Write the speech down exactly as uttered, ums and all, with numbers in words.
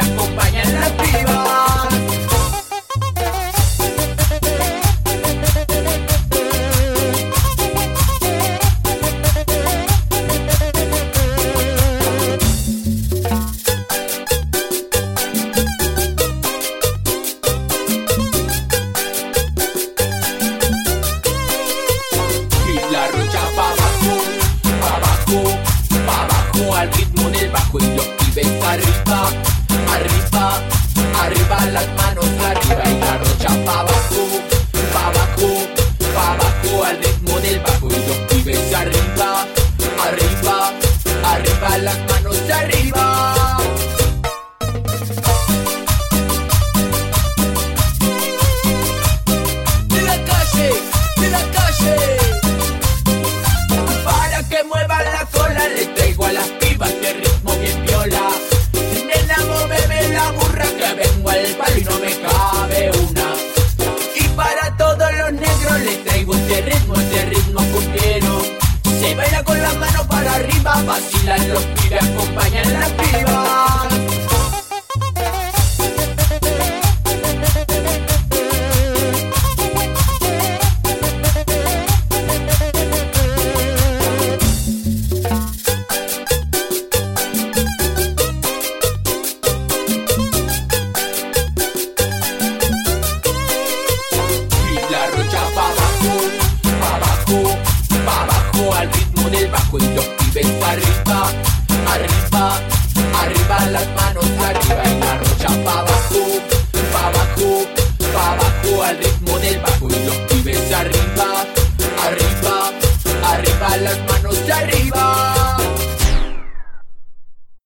acompañan las pibas. Y la rocha pa' abajo, pa' abajo, pa' abajo al ritmo del bajo y los pibes arriba, arriba, arriba las manos arriba y la rocha pa' abajo, pa' abajo, pa' abajo al ritmo del bajo y los pibes arriba, arriba, arriba las manos arriba. De la calle, de la calle. Para que muevan la cola le traigo a las pibas de ritmo bien viola. Nena, móveme la burra que vengo al palo y no me cabe una. Y para todos los negros les traigo este ritmo, este ritmo cumbiero. Se baila con las manos para arriba, vacilan los pibes, acompañan las pibas. Y la rocha pa' abajo, pa' abajo, pa' abajo al ritmo del bajo y los pibes pa' arriba, arriba, arriba las manos.